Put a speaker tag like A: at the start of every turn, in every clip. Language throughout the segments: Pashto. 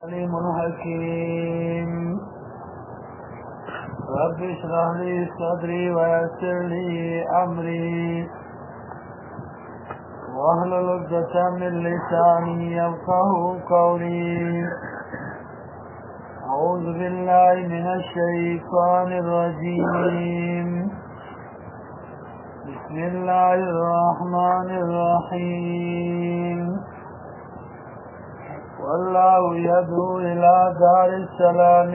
A: عليم حكيم رب اشرح لي صدري ويسر لي أمري واحلل عقدة من لساني يفقه قولي أعوذ بالله من الشيطان الرجيم بسم الله الرحمن الرحيم والله يدعو إلى دار السلام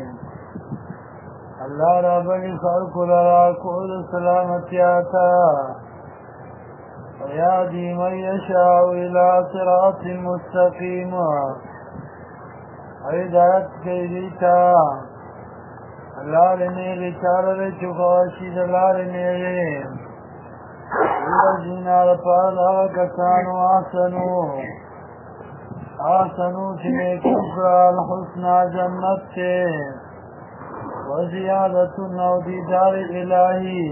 A: الله رب خلق لرا كل سلامتياتا ويهدي من يشاء إلى صراط مستقيم هدایت کیدیتا اللہ نے رچار چکوشید اللہ نے جنار پالا کسانو آسنو چنے کفر الحسنى جنت تے وزیادت النودی دار الہی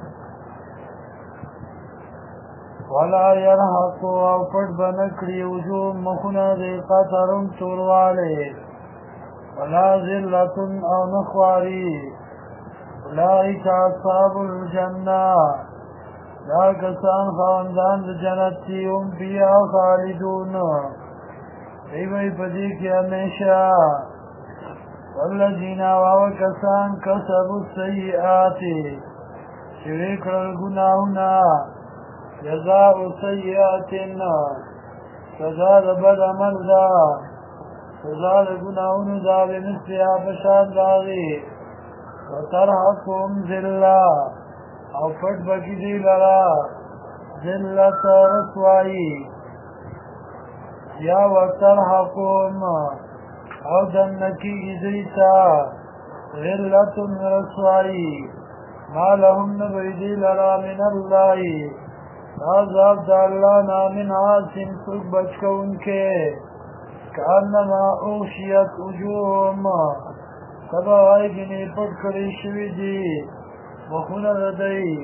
A: ولا يرهق او پٹ بنکڑی وجوه مخنا دی قطرم تورواله ولا ذلة او نخواری اولئک اصحاب الجنة دا کسان خواندان د جنت تی هم بیا خالدون دیوی پدی کی ہمیشہ والذین واو کسان کسبوا السیئات چوی کرل گناہونا جزاء سیئات سزا د بد عمل دا سزا د گناہونو دا بمثلها بشان داغی وترحقهم ذلة او پٹ بکی دی لرا ذلت رسوائی یا وترحقهم او دنکی ادریتا ذلت رسوائی ما لهم نبیدی لرا من اللہ عذاب دا اللہ نامن عاصم سوک بچ کو ان کے کانما اوشیت وجوہم سبا آئی گنی پٹ کری شوی دی مخون ردئی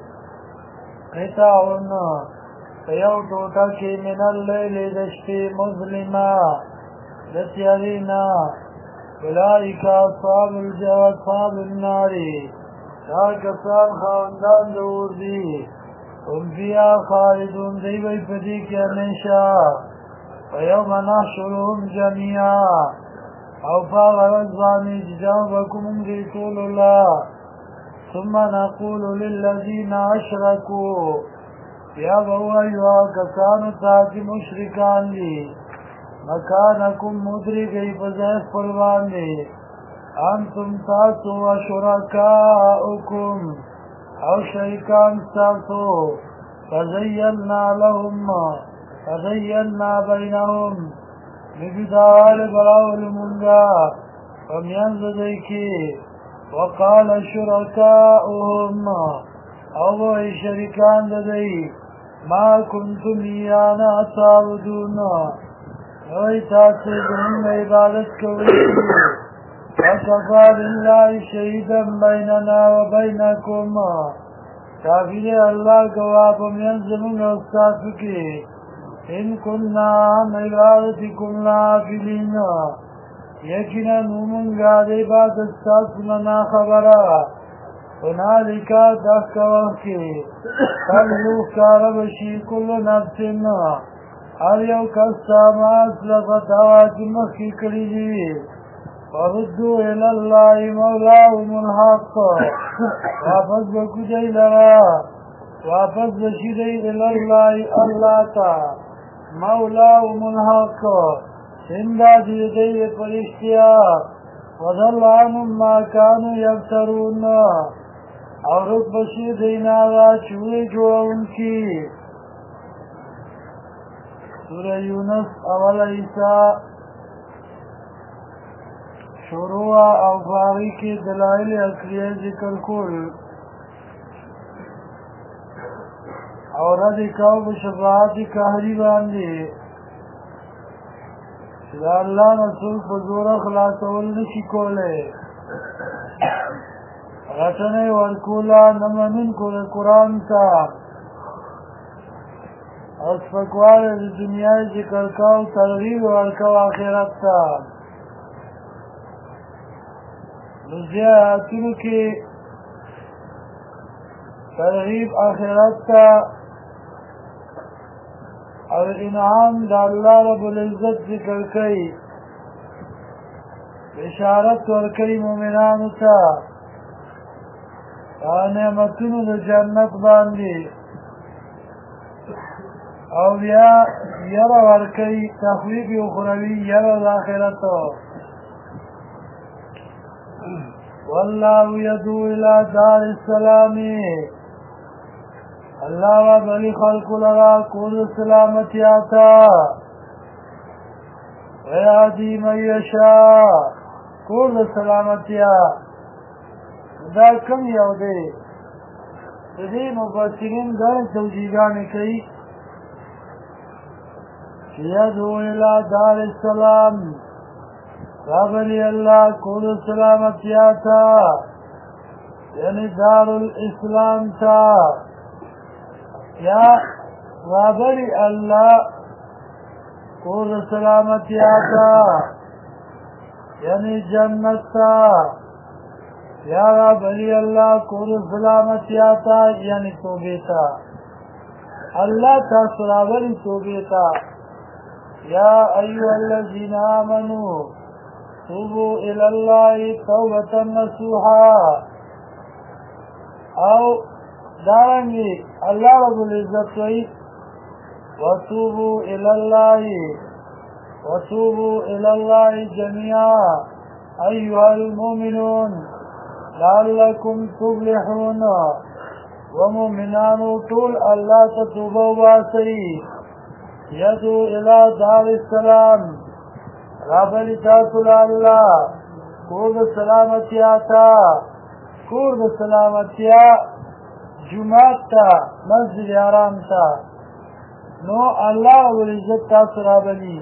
A: قطعون پیو ٹوٹا کی من اللیل دشتی مظلمہ دسیارینا اولئک اصحاب اصحاب الناری دا کسان خواندان دور دی هم فيها خالدون دیوی پدی کی ہمیشہ ویوم نحشرهم جميعا او فاغر الزانی ججاوبکم انگی طول اللہ ثم نقول للذین اشرکوا یا بہو ایوہ کسانو تاکی مشرکان لی مکانکم مدرکی فزیف پروان لی انتم تاسو و شرکاؤکم او شریکان ساتو فزینا لهم فزینا بینهم نبدال براول منگا فمیانز دیکی وقال شرکاؤهم او شریکان دی ما کنتم ایانا تعبدون اوی تاسی دنم عبادت کوئی وَكَفَى بِاللَّهِ شَهِيدًا بَيْنَنَا وَبَيْنَكُمْ کافی اللہ گواہ بمینزمون استاسو کی ان کننا عن عبادتکم لغافلین یقینا نومنگا دی بات استاسونا خبرا هنالکا دخک وقتی تلوخ کاربشی کل نفسن هر یو کستا ما اسلفت آواتی مخی کری دی فردوا الى الله مولاهم الحق واپس بکو جای لرا واپس بشیدئی الى الله اللہ تا مولاهم الحق سندہ دیدئی پرشتیا وضل عنهم ما كانوا یفترون اور بشیدئی ناغا چوئے جو ان کی سورہ یونس اول عیسیٰ شروع او باغی کی دلائل عقلیہ ذکر کل اور رد کاؤ بشفاعت کہری باندی یا اللہ رسول فضور خلاصول نشی کولے رتنے ورکولا نمنن کو قرآن تا اسفقوال دنیا ذکر کاؤ ترغیب ورکاو آخرت تا نزیاتونو کی ترغیب آخرت تا اور انعام دا اللہ رب العزت ذکر کئی بشارت ورکی مومنانو تا نعمتونو دا جنت باندی او بیا یر ورکی تخویب اخروی یر دا آخرتو واللہ یدو الى دار السلامی اللہ و بلی خلق لگا کل سلامتی آتا ویادی میشا کل سلامتی دا کم یو دے دی مفسرین گرن توجیگانی کئی یدو الى دار السلام رابلی اللہ کل سلامتی آتا یعنی دار الاسلام تا یا رابلی اللہ کل سلامتی آتا یعنی جنت تا یا رابلی اللہ کل سلامتی آتا یعنی توبیتا اللہ تا سرابلی توبیتا یا ایوہ الذین آمنوا توبوا الى اللہ توبتا نصوحا او دارنگی اللہ رب العزت وی وتوبوا الى اللہ جميعا ایوہ المؤمنون لعلکم تفلحون ومؤمنانو طول اللہ تتوبوا باسی یدو الى دار السلام رابلی تاکل اللہ کور دا سلامتی آتا کور دا سلامتی جماعت تا مسجد حرام تا نو اللہ والعزت تاثر رابلی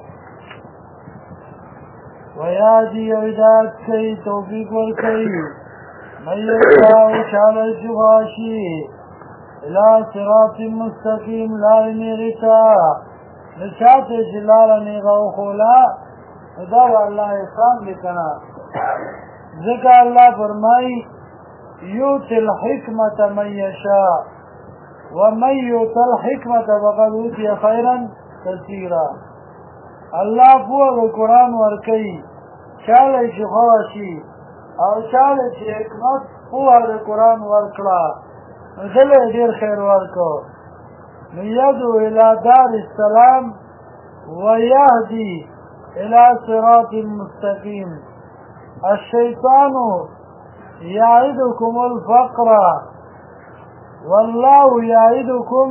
A: ویادی ویدات کئی توفیق ورکئی میتاو شالل شباشی الى صراط مستقیم لارنی غتا نشاط جلالنی غوخولا ادار اللہ احسان لکنا ذکر اللہ فرمائی یوت الحکمت من یشاء ومن یوت الحکمت فقد اوتی خیرا کثیرا اللہ پوہ دا قرآن ورکی چالی چی خواشی او چالی چی حکمت پوہ دا قرآن ورکلا دل دیر خیر ورکو یدو الى دار السلام ویهدی الى صراط مستقیم الشیطان یعدکم الفقر والله یعدکم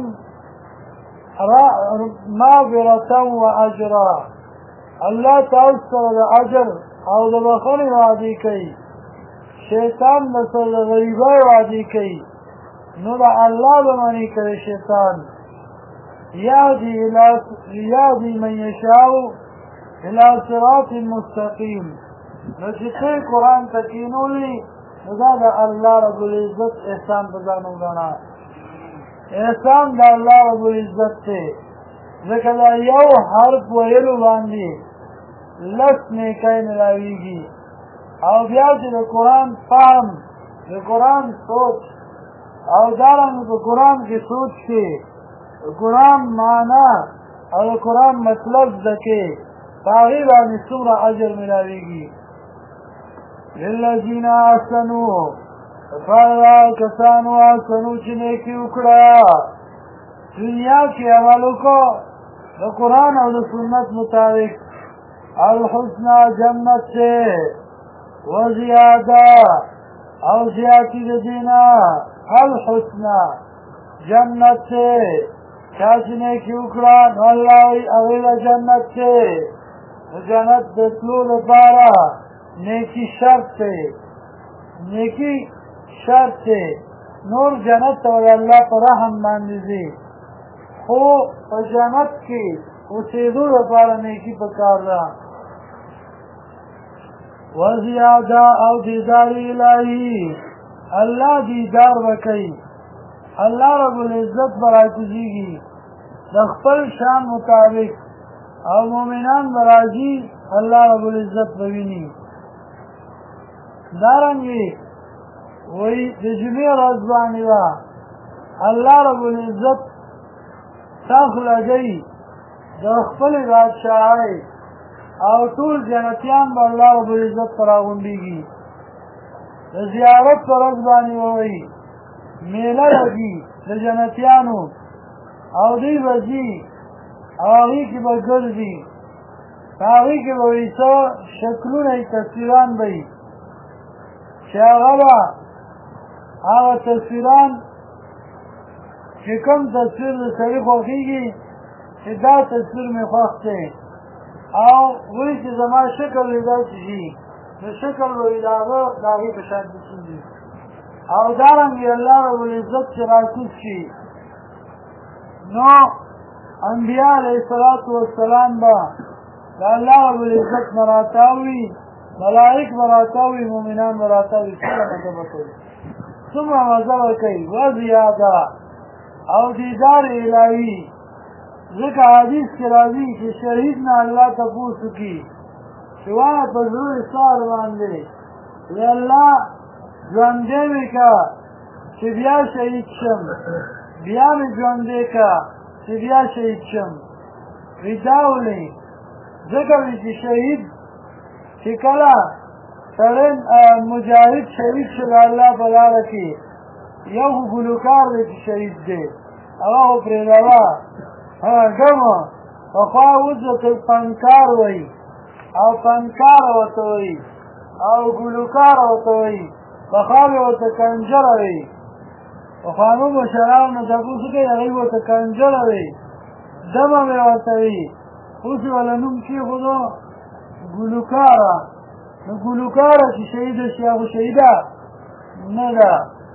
A: مغفرة واجرا اللہ تعالی اجر او د بخښنې وعدې کوي شیطان نسل غریبۍ وعدې کوي نو دا اللہ بمانی کرے شیطان یادی من یشاو الى صراط مستقیم نو چکے قرآن تکینو لی نو دا اللہ رب العزت احسان بزانو گنا احسان دا اللہ رب العزت تے ذکر دا یو حرف ویلو باندی لس نیکای ملاویگی او بیاتی دا قرآن فهم دا قرآن سوچ او دارنگ دا قرآن کی سوچ کے قرآن معنی او دا قرآن مطلب دکے تاغیبانی سورہ عجر ملاویگی للذین آسنو فارغا کسانو آسنو چنے کی اکڑا دنیا کی عملوں کو دا قرآن او دا سنت مطابق الحسنہ جنت سے وزیادہ او زیادی دا دینا الحسنہ جنت سے چاچنے کی اکڑا نو اللہ اغیل جنت سے جنت دتلو لپارا نیکی شرط سے نیکی شرط سے نور جنت اور اللہ پر رحم ماندزی خو جنت کی اسیدو لپارا نیکی پکار رہا وزیادہ او دیداری الہی اللہ دیدار وکئی اللہ رب العزت برائے گی دخپل شان مطابق او مومنان برازی اللہ رب العزت بوینی دارنګې وایي د جمعې ورځ باندې به الله رب العزت تخ لګوي د خپلې بادشاهۍ او ټول جنتیان به الله رب العزت ته راغونډېږي د زیارت په ورځ باندې به وایي میله لګي د جنتیانو او دوی به ځي او هغې کې به ګرځي په هغې کې به وایي څه شکلونه یې تصویران به وي چې هغه به هغه تصویران چې کوم تصویر د سړي خوښېږي چې دا تصویر مې خوښ دی او وایي چې زما شکل وي داسې شي نو شکل به وي د هغه د هغې په شان کېږي او دارنګې الله رب العزت چې راکوز شي نو انبیاء علیه الصلاة والسلام به د الله رب العزت نه راتاوي ملائک به راتاوي مؤمنان به راتاوي څومره مزه به کوي څومره مزه به کوي وزیاده او دیدار الهي ځکه حدیث کې راځي چې شهید نه الله تپوس وکړي چې وایه په زړه یې څه ارمان دی وی الله ژوندی مې که چې بیا شهید شم بیا مې ژوندی که چې بیا شهید شم وی دا ولې ځکه وی چې شهید چې کله سړی مجاهد شهید شو د الله په لاره کې یو خو ګلوکار دی چې شهید دی هغه خو پرېږده ګمه پخوا اوس ورته فنکار وایي او فنکاره ورته وایي او ګلوکاره ورته وایي پخوا به ورته کنجره وایي پخوانو مشرانو نه تپوس کوي هغوی ورته کنجره وایي دمه مې ورته وایي اوس یې وله نوم کېښودو ګلوکاره نو ګلوکاره چې شهیده شي هغه شهیده نه ده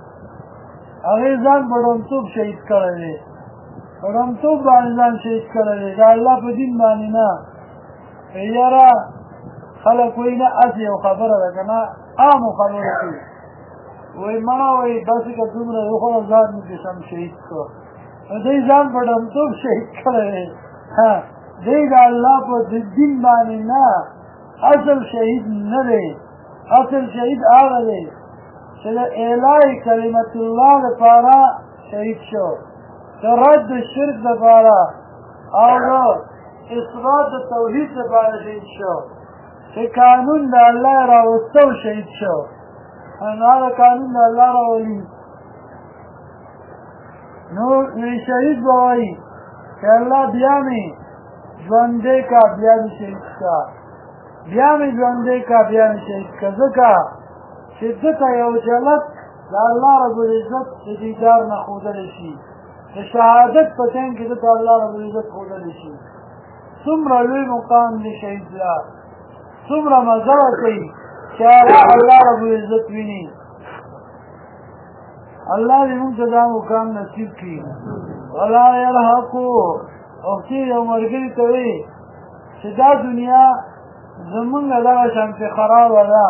A: هغې ځان په ړومتوب شهید کړی دی په ړومتوب باندې ځان شهید کړی دی د الله په دین باندې نه یاره خلک وایي نه هسې یو خبره ده که نه عامو خبره کوي وایي مړه وایي داسې که دومره وخوړه ځان مې قسم شهید کړو نو دوی ځان په ړومتوب شهید کړی دی دوی د الله په دین باندې نه اصل شهید نه دی اصل شهید هغه دی چې د اعلای کلمت الله لپاره شهید شو د رد شرک لپاره او د اثبات د توحید لپاره شهید شو چې قانون د الله راوستو شهید شو نو هغه قانون د الله راولي نو شهید به وایي چې الله بیا مې ژوندی کا بیا مې شهید کا بیا مې ژوندی کا بیا مې شهید کا ځکه چې ده ته یو جلت د الله رب العزت د دیدار نه ښودلی شي د شهادت په ټایم کې ده ته الله رب العزت ښودلی شي څومره لوی مقام دی شهید لا څومره مزه به کوي چې هغه الله رب العزت ویني الله دې موږ ته دا مقام نصیب کړي ولا یلحقو وختي یو ملګري ته وایي چې دا دنیا زمونږ دغه شانتې خرابه ده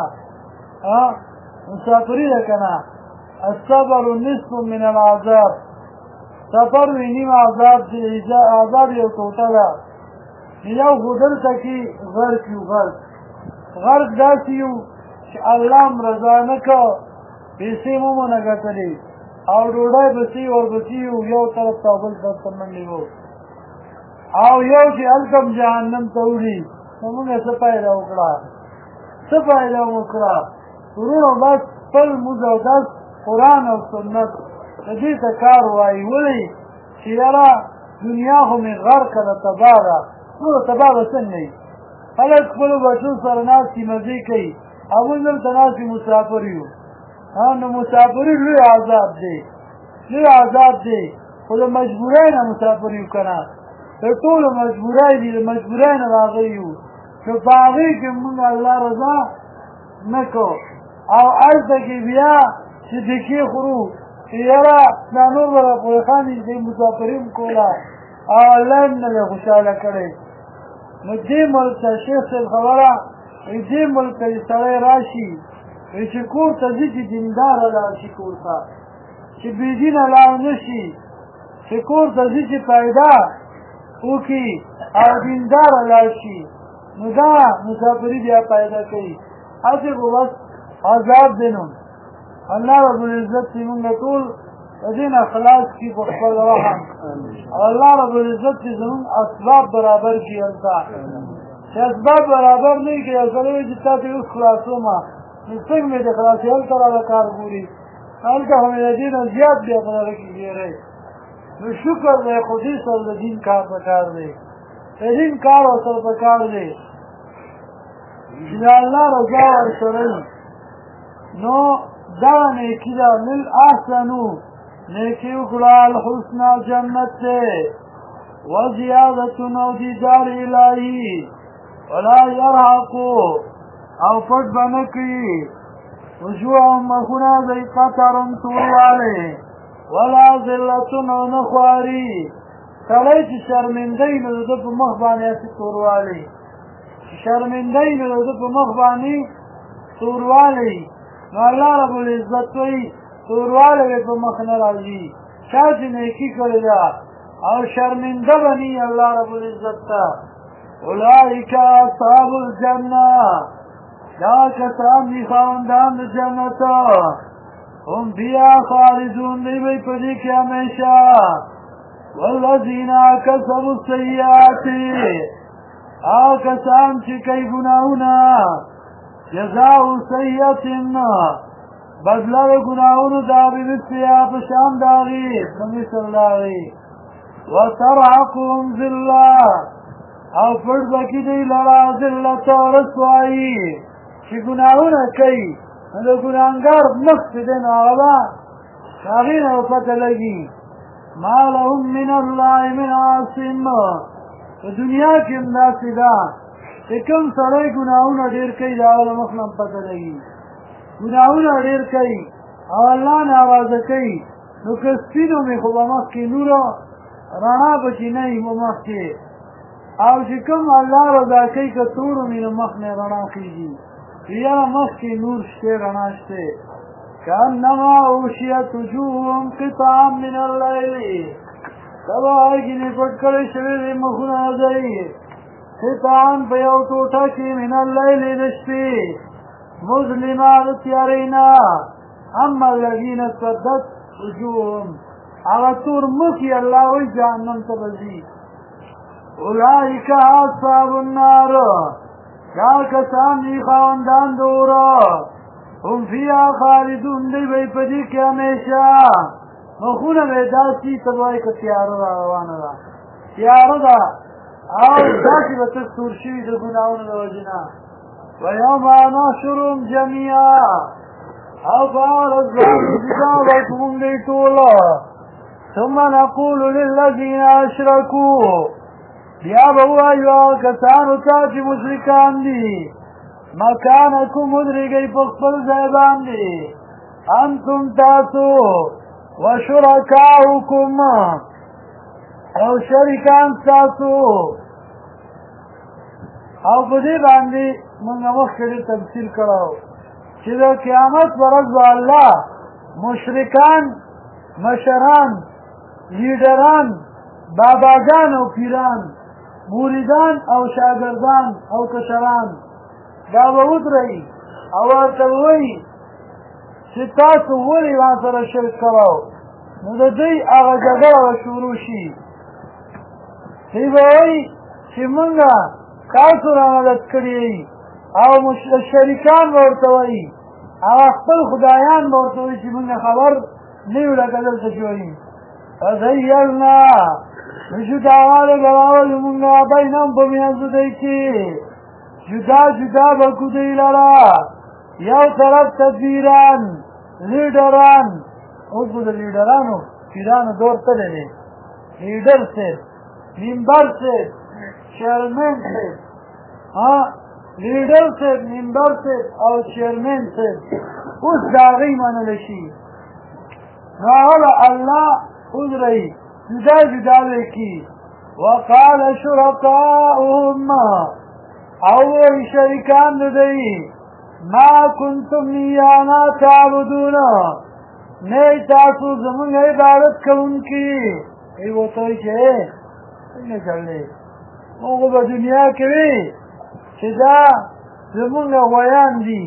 A: مسافري ده که نه الصبر نصف من العذاب سفر وي نیم عذاب دی عذاب یو ټوټه ده یو خو دلته کې غرق یو غرق داسې یو چې الله م رضا نه که پیسې مو مو نه ګټلې او ډوډۍ بسې وربسې یو طرف ته بل طرف ته منډې وو او یو چې هلته م جهنم ته وړي نو مونږ څه فایده وکړه څه فایده مو وکړه ورونو بس خپل مونځ او دس قرآن او سنت د دې ته کار وایي ولې چې یاره دنیا خو مې غرقه ده تباه ده نو تباه به څنګه وي خلک خپلو بچو سره ناستې مزې کوي او موږ دلته ناستې مسافر یو نو مسافري لوی عذاب دی لوی عذاب دی خو د مجبورۍ نه مسافر یو که نه د ټولو مجبورۍ دي د مجبورۍ نه راغلي یو نو په هغې کې مونږ الله رضا نه کوو او هلته کې بیا چې دکې خورو چې یاره دا نور به را پورې خاندي چې مسافري م کوله او الله یې نه دی خوشحاله کړی نو دې ملک ته شیخ صاحب خبره دې ملک ته سړی راشي چې کور ته ځي چې دینداره لاړ شي کور ته چې بېدینه لاړ نه شي چې کور ته ځي چې پیدا وکړي او دینداره لاړ شي نو دا مسافري بیا پیدا کوي هسې خو بس عذاب دینو الله رب العزت چې موږ ټول د دین اخلاص کی په خپل رحم الله رب العزت چې زموږ اسباب برابر کړي الله چې اسباب برابر نه کړي اصلي چې تاسو یو خلاصوما نو څنګه دې خلاصي هل سره کار ګوري هلته هم د دین زیات بیا په کېږي نو شکر دې خودي سره د دین کار وکړ دې د دین کار او سره وکړ دې چې الله رضا ورسره نو دا نیکی دا للأحسنو نیکی اکلا الحسنى جنت تے وزیادتن او دیدار الہی ولا یرحقو او پت بنکی وجوہم مخنا دی قطرن توروالے ولا ذلتن او نخواری کلی چی شرمندین او دو پا مخبانی اسی توروالے شرمندین او دو پا مخبانی توروالے نو الله رب العزت وی تورواله په مخ نه راځي چا چې نیکی کړی ده او شرمنده بني الله رب العزت ته اولئک اصحاب الجنه دا کسان دي خاوندان د جنت هم بیا خالدون دی وی په دې کې همیشه والذین کسبوا السیئات هغه کسان چې کوي ګناهونه جزاء سیئة بدلا گناہوں دا بمثلها پشان داغی مثل داغی وترحقهم ذلة او فرد بکی دی لرا ذلت رسوائی چی گناہوں کئی دا گناہنگار مخت دین آغلا شاغین او پتہ لگی ما لهم من اللہ من عاصم دنیا کی امداسی دا چې کوم سړی ګناهونه ډېر کوي د هغه له مخ نه پته لګي ګناهونه ډېر کوي او الله ناوازه کوي نو که سپینو مې خو به مخکې نور رڼا به چې نه وي مخکې او چې کوم الله رضا کوي که تورو مې نو مخ نه رڼا کېږي یاره مخکې نور شته رڼا شته کأنما اوشیت وجوههم قطعا من الليل سبا ګینې پټ کړی شوي دي مخونه دی قطعاً پیو توٹا کی من اللیل نشپی مظلمان تیارینا اما الذین صدت وجوههم اغتور مکی اللہ وی جہنم تبزی اولئک اصحاب النار یا کسان دی خواندان دورا هم فیها خالدون دی بی پدی کی ہمیشہ مخون بیداسی تبائی که تیارو دا روانه دا تیارو دا او داسی بطر سورشوی در گناهون روجنا ویوم نحشرهم جميعا او فعال ازلام جزاب اکمون دی طولا ثم نقول للذین اشرکو بیا بہو ایوہ کسانو تاچی مشرکان دی مکانکو مدرگی پخپل زیبان دی انتم تاسو وشرکاؤکم او شریکان تاسو او په دې باندې موږ مخکې تفصیل کړو چې د قیامت ورځ به الله مشرکان مشران لیډران باباګان او پیران مریدان او شاګردان او کشران دا به ودرئ او ورته ووایي چې تاسو ولې ما سره شرک کوئ نو د دوی هغه جګړه به شروع شي دی به وایي چې مونږ تاسو را مدد کړي او شریکان به ورته وایي هغه خپل خدایان به ورته وایي چې مونږ خبر نه یو لکه دلته چې وایي فزیلنا نو جداواله ګراولو مونږ بینهم په منځ دوی کې جدا جدا به کړو دوی لره یو طرف تدبیران لیډران اوس به د لیډرانو پیرانو دور تللی دی لیډر صاحب ممبر صاحب چیرمن صاحب لیډر صاحب ممبر صاحب او چیرمن صاحب اوس د هغوی منلی شي نو هغه الله ودرئ جدا جدا به کړي وقال شرکاؤهم او وایي شریکان د دوی ما کنتم ایانا تعبدون نه تاسو زمونږ عبادت کوونکي ای ورته وایي چې څنګه چللی موږ په دنیا کې وي چې دا زمونږ غویان دي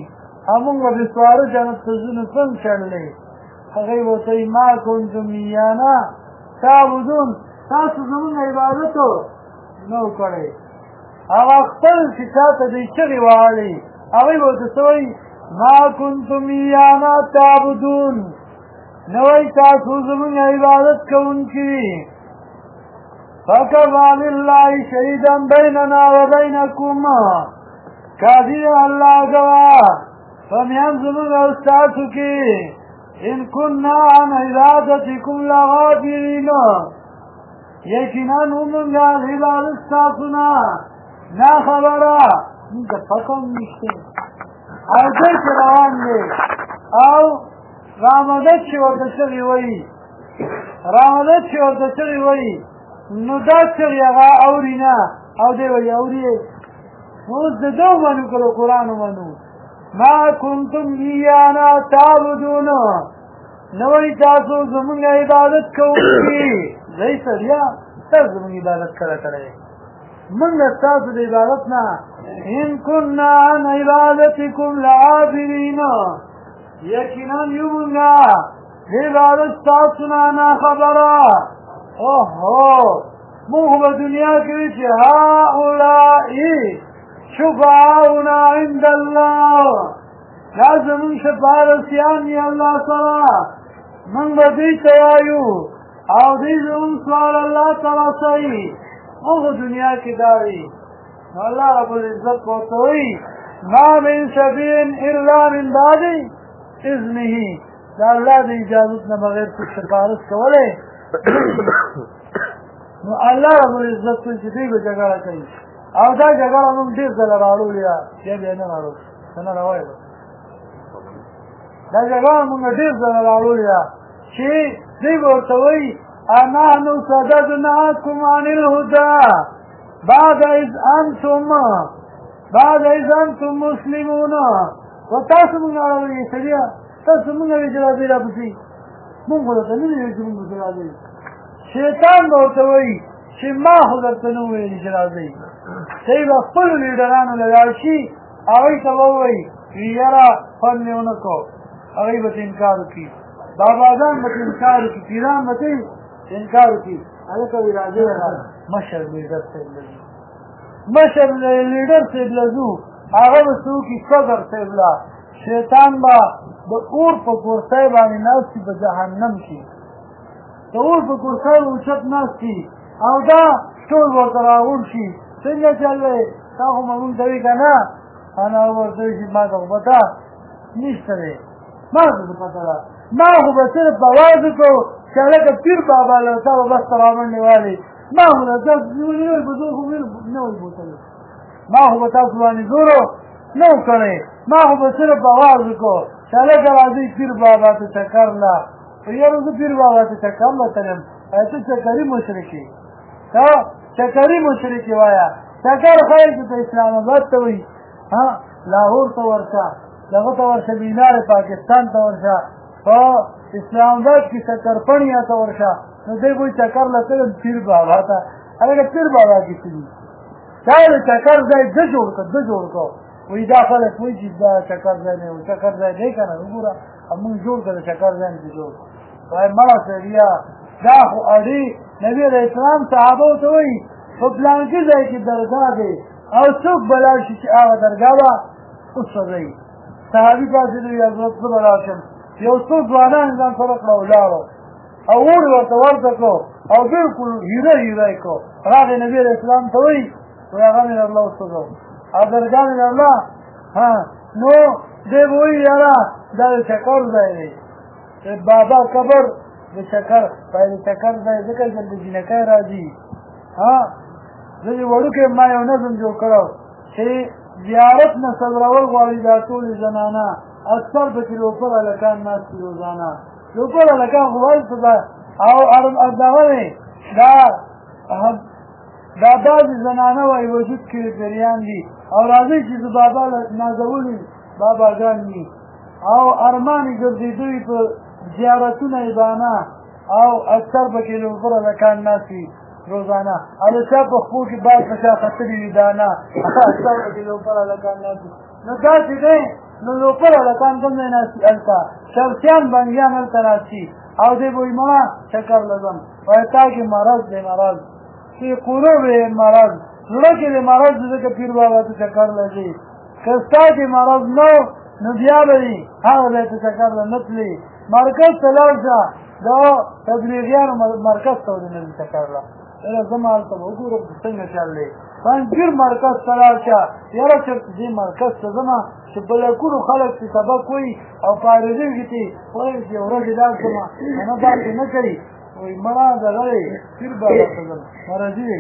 A: همونږ به د سواره جنت ته ځو نو څنګه چللی هغوی به ورته وایي ما کنتم ایانا تعبدون تاسو زمونږ عبادتو نه و کړی هغه خپل چې چا ته دوی چغې وهلې هغوی به ورته څه وایي ما کنتم ایانا تعبدون نه وایي تاسو زمونږ عبادت کوونکي فکفی بالله شهیدا بیننا وبینکم کافی الله گواه فمیان زمونږ او ستاسو کې ان كنا عن عبادتكم لغافلين یقینا موږ عبادت ستاسو نه خبره موږ پکم نشته او دې روان دي او رامدد چې ورته شوی وایي رامدد چې ورته شوی وایي نو دا چغې هغه اوري نه او دی وایي اوري اوس د ده ومنو که د قرآن ومنو ما کنتم ایانا تعبدون نه وایي تاسو زمونږ عبادت کوونکي دی سړیا تاسو زمونږ عبادت کله کړی موږ ستاسو د عبادت نه ان كنا عن عبادتکم لغافلین یقینا یو موږ د عبادت ستاسو نه خبره اوهو موږ په دنیا کې وي چې هؤلاء شفعاؤنا عند الله دا زمونږ سپارسیان دي الله سره موږ به دوی ته وایو او دوی زمونږ سوال الله تعالی کوي موږ دنیا کې دا وي الله رب العزت ورته وایي ما من شفیع الا من بعد اذنه دا الله د اجازت نه بغیر څوک سپارس کولی نو الله رب العزت کوي چې دوی به جګړه کوي او دا جګړه موږ ډېر ځله راوړو یا بیا نه راوړو څنګه راوړو دا جګړه موږ ډېر ځله راوړو چې دوی به ورته وایي نحن صددناکم عن الهدى بعد اذ انتم مسلمون و تاسو موږ راوړي سړیا تاسو موږ وایي چې راځئ راپسې موږ ورته نه وایو چې موږ ورته راځئ شیطان به ورته وایي چې ما خو درته نه وویلې چې راځئ دی به خپلو لیډرانو له لاړ شي هغوی ته به ووایي یاره خوند مې ونه کړو هغوی به ته انکار وکړي باباګان به ته انکار وکړي پیران به ته انکار وکړي هلکه وایي راځئ مشر لیډر صاحب له ځو مشر لیډر صاحب له ځو هغه به څه وکړي صدر صاحب له شیطان به د اور په کورسۍ باندې ناست په جهنم کې د اور په کورسۍ به اوچت ناست او دا ټول ورته راغونډ شي څنګه چل دی تا خو مونږ ته وي که نه انا ورته وي چې ما ته خو پته نشته دی ما ته څه پته ده ما خو به صرف اواز وکړو چې هلکه پیر بابا له تا به بس ته رامنډې والې ما خو له تا ونیول په زور خو نه وي بوتلی ما خو به تاسو باندې زورو نه و کړی ما خو به صرف اواز وکړو چې هلکه راځئ پیر بابا ته چکر له په یاره زه پیر بابا ته چکر له تلم ته چکري مشرک یې ته چکري مشرک یې وایه چکر خیر چې ته اسلام آباد ته وایي لاهور ته ورشه دغه ته ورشه مینار پاکستان ته ورشه په اسلام آباد کې چکرپڼیا ته ورشه نو دی وایي چکر له تلم پیر بابا ته هلکه پیر بابا کې څه دي دا د چکر ځای ده جوړ کړه وایي دا خلک وایي چې دا چکر ځای نه و چکر ځای دی که نه وګوره موږ جوړ کړه چکر ځای نه جوړ وایي مړه سړیا دا خو اړې نبي علیه اسلام صحابو ته وایي په پلانکي ځای کې درګاه دی او څوک به لاړ شي چې هغه درګاه به وسوځوي صحابي داسې دی حضرت زه به لاړ شم یو څو ځوانان ځان سره کړه ولاړو او اور ورته ورته کړو او بلکل هیره یې کړو راغی نبي علیه اسلام ته وایي وایي هغه مې الله وسوځو او درګاه مې الله نو دی به وایي یاره دا د چکر ځای دی بابا قبر د چکر د چکر ځای ځکه چې د جینکۍ راځي زه چې وړوکی ما یو نظم جوړ کړی چې زیارت نه صبرول غواړي دا ټولې زنانه اکثر پکې لوپر هلکان ناست دي روزانه لوپر هلکان خو وایي څه ده او دغه دی دا بعضې زنانه وایي وجود کې پریان دي او راځئ چې زه بابا نازولي باباګان دي او ارمان یې ګرځېدلي په زیارتونه یې بانه او اکثر پکې لوپر هلکان ناست دي روزانه او د چا په خپو کې بعض په چا ختلي وي دانه اکثر پکې لوپر هلکان ناست دي نو داسې دی نو لوپر هلکان کوم ځای ناستي هلته شرطیان بندیان هلته ناستي او دی به وایي مړه چکر لګم وایي تا کې مرض دی مرض فی قلوب مرض زړه کې د مرض دی ځکه پیر بابا ته چکر لګي که ستا کې مرض نه نو بیا به وي هغه ځای ته چکر نه تلي مرکز ته لاړ شه د تبلیغیانو مرکز ته ودرېږي چکر له یاره زما هلته به وګورم چې څنګه چل دی پنځګیر مرکز ته لاړ شه یاره چېرته دې مرکز ته ځمه چې بلکونو خلک چې سبق وایي او فارغېږي چې وایي چې یو ورځې لاړ شمه نه داسې نه کوي وایي مړه دغه دی پیر بابا ته ځم مرضي دی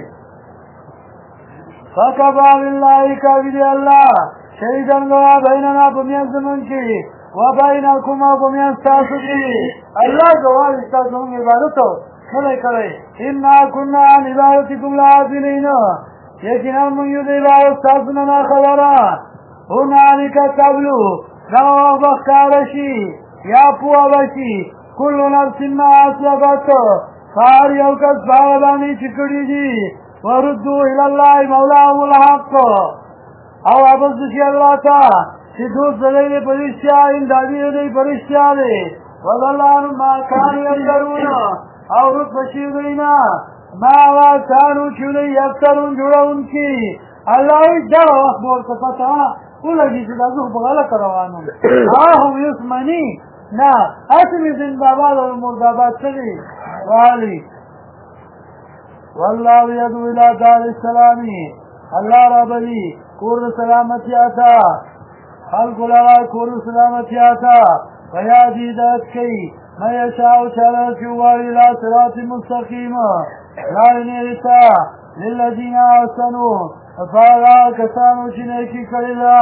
A: فکفی بالله کافي دی الله شهیدا گواه بیننا په میانځ زمونږ کې وبینکم او په میانځ ستاسو کې الله ګواه دی ستاسو زمونږ عبادت نه دی کړی انا کنا عن عبادتکم لغافلین یقینا موږ یو د عبادت ستاسو نه ناخبره هنالک تبلو دغه وخت به ښکاره شي یا پوه به شي کل نفس ما اسلفت هر یو کس په هغه باندې چې کړي دي وردو الى الله مولاهم الحق او واپس شي الله ته چې دوست دی په رښتیا امدادي دی په رښتیا دی وضل عنهم ما كانوا يفترون او رد بشي دینا ما كانوا چې دوی یفترون جوړونکي الله وایي دغه وخت به ورته پته ولګي چې دا زه په غلطه روان یم هم یسمني نه هسې مې زندهباد او مرداباد څه دي والي والله یدعو الى دار السلام الله ربلی کور سلامتیا تا خلق لغا کور سلامتیا تا فیادی داد کئی میں یشاو چالا چواری لا صراط مستقیم لائنی رسا للذین آسنو فارا کسانو چنیکی کریلا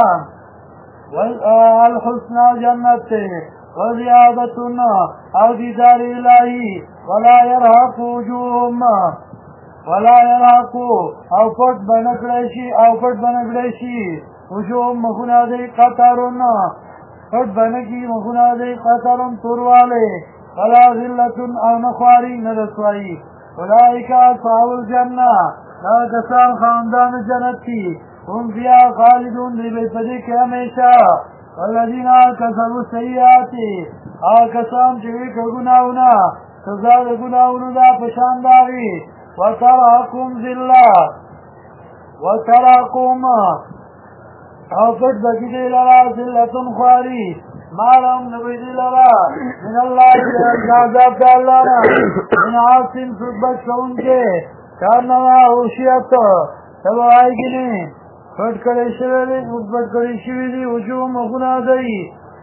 A: والحسنى جنت وزیادتن او دیدار الہی ولا يرهق وجوههم ولا يرهقو او پټ بنکړی شي وجوههم مخونه دی قطرن پټ بنکی مخونه دی قطرن تورواله ولا ذلة او نخواری ندسوائی اولئک اصحاب الجنه دا کسان خاندان جنت کی هم فيها خالدون دی پدې کې همیشه والذین کسبوا السیئات کسان چې ګناونه سزا د ګناونو دا پشان داوي وتراکم ذلہ وتراکم او پټ بکی دی لرا ذلتن خواری مالم نبی دی لرا من اللہ عذاب دا اللہ را من عاصم صدبت کون کے کارنوا اوشیت تب آئی گلی پټ کڑی شوی دی صدبت کڑی شوی دی وجوه مخونا دی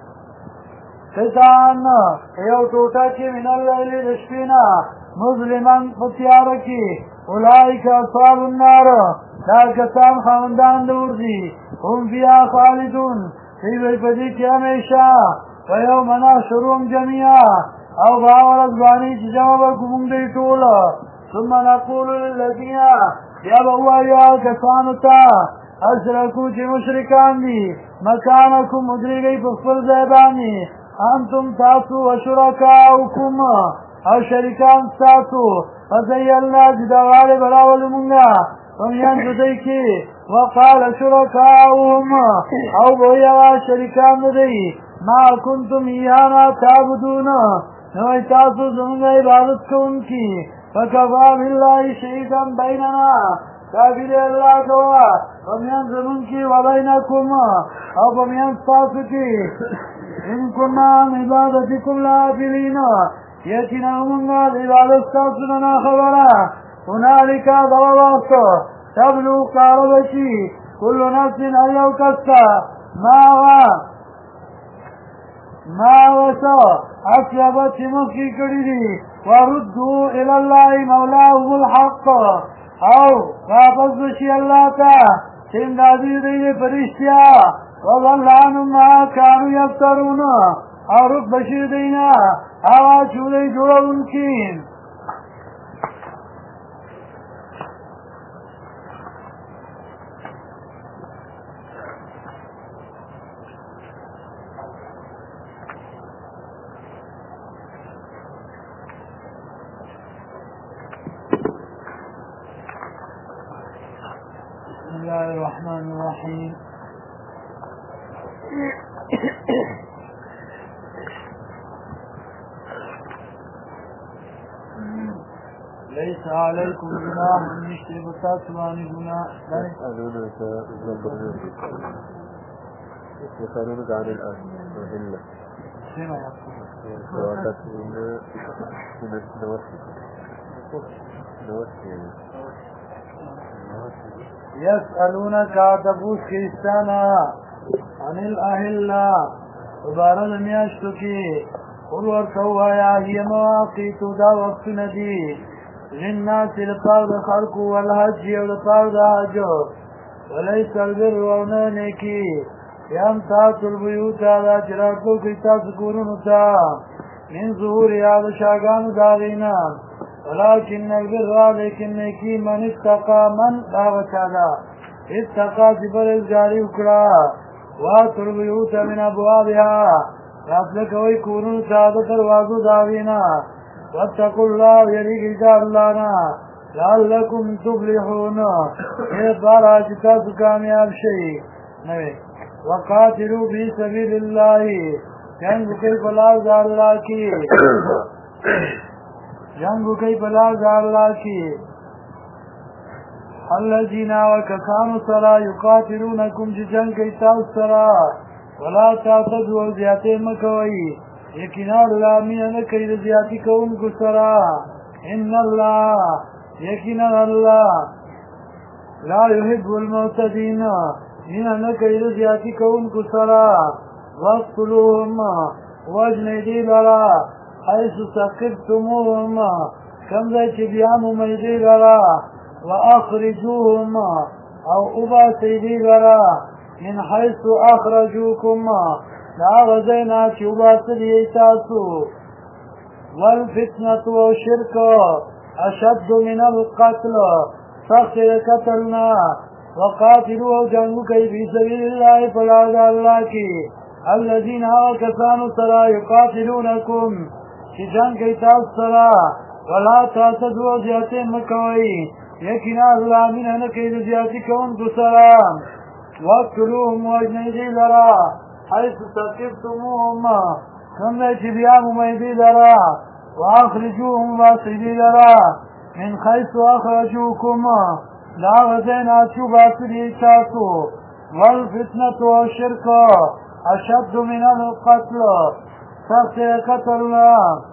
A: کسان یو ټوټه کې من اللیل رشفینا مظلمان فتیار کی اولئک اصحاب النار دا کسان خاندان دور دی هم فيها خالدون فی پدې کې همیشه ویوم نحشرهم جميعا او باورز بانی چې جمع ورکوم دی ټول ثم نقول للذین بیا به وایو کسانو ته اشرکو چې مشرکان دي مکانکم مدریږئ په خپل ځای باندې انتم تاسو وشرکاؤکم او شریکان تاسو فزیلنا جداواله براول مونږه ومیان دوی کې وقال شرکاؤهم او بویا شریکان دوی ما کنتم ایانا تعبدون نو تاسو زموږ عبادت کوونکي فکفا بالله شهیدا بیننا کافی دی الله گواه ومیان زمون کې وبینکم او ومیان تاسو کې ان كنا عن عبادتكم لغافلين یقینا موږ د عبادت تاسو نه خبره هنالک دغه وخت تبلو قاربشي كل نفس ایو کسا ما وسا اصلبت مخی کړي دي وردو الى الله مولاهم الحق او واپس شي الله ته سندادي دې پرشتیا وظل عنهم ما كانوا يفترون او رب بشیر دینا آواز شوده جوڑون کین بسم الله الرحمن الرحيم ليس عليكم جناح نشتري بتاسواني جناح
B: يسألونك عن الأهلة
A: شنو يسألونك عتبوس كيستانا عن الأهلة وبارد مياشتكي قل ورسوها يا هي مواقيت دا وقت ندي للناس لطاو دا خلق والحج ولطاو دا حجو وليس البر ونانيكي يامتات البيوت على جراتو كيتا سكورون تا من ظهور هذا شاقان داغينا ولكن البر لكن نيكي من اتقى من داوتادا اتقى سبر الجاري وكرا واتر البيوت من أبوابها رافلك ويكونون تا دروازو داغينا واتقوا الله يريق إجاب لنا لعلكم تفلحون إذبارا جتاس كامياب شيء نوي وقاتلوا في سبيل الله جنگو كيف لازع الله کی جنگو كيف لازع الله کی الذين وكانوا صلاة يقاتلونكم جنگ كيتاو صلاة ولا تعتدوا زيادة مكوي يكنا الامين نكيد زيادة كونكو صلاة إن الله يكنا الله لا يحب المعتدين من نكيد زيادة كونكو صلاة واقتلوهم واجندي لرا حيث سقفتموهم كم ذا تبيام ميدي لرا وأخرجوهم أو أبا سيدي لرا من حيث أخرجوكم لا غزينا شبا سليتاسو والفتنة والشرك أشد من القتل فاخر قتلنا وقاتلوا جنگو كي في سبيل الله فلا الله كي الذين كانوا ترى يقاتلونكم في جنگ كي تاسرا ولا تعتدوا زيادة مكوي يكنا الله من أنا كي زيادة كون بسلام واقتلوهم واجنيدي لرا حيث سقفتموهم كم يجبيام ميدي لرا وأخرجوهم واسدي لرا من حيث أخرجوكم لا غزينا شبات لإيشاسو والفتنة والشرك أشد من القتل فاقتل قتلنا